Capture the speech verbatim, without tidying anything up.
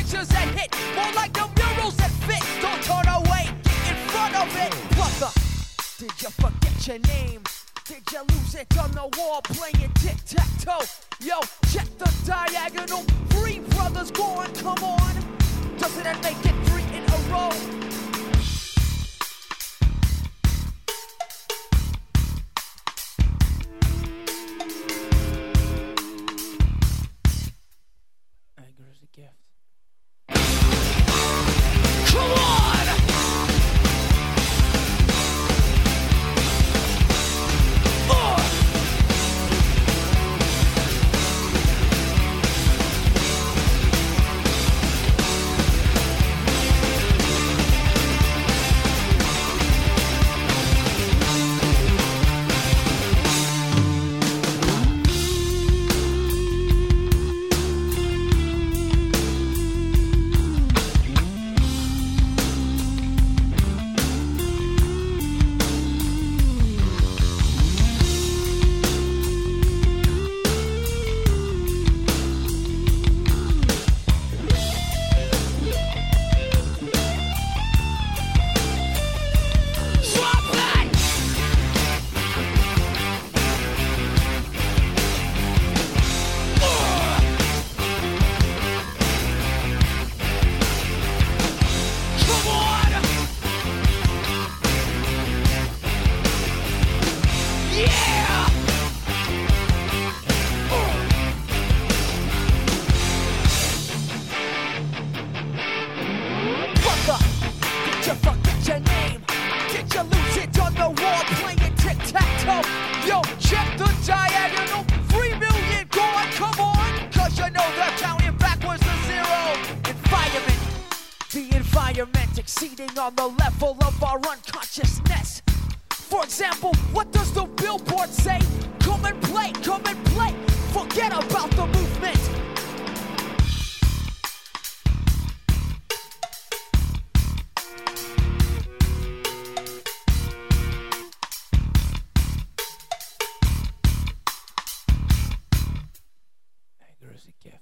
pictures that hit, more like the murals that fit. Don't turn away, get in front of it. Brother, did you forget your name? Did you lose it on the wall playing tic-tac-toe? Yo, check the diagonal. Three brothers going, come on. Doesn't that make it three in a row? Anger is a gift. Come on! On the level of our unconsciousness. For example, what does the billboard say? Come and play, come and play. Forget about the movement. Anger is a gift.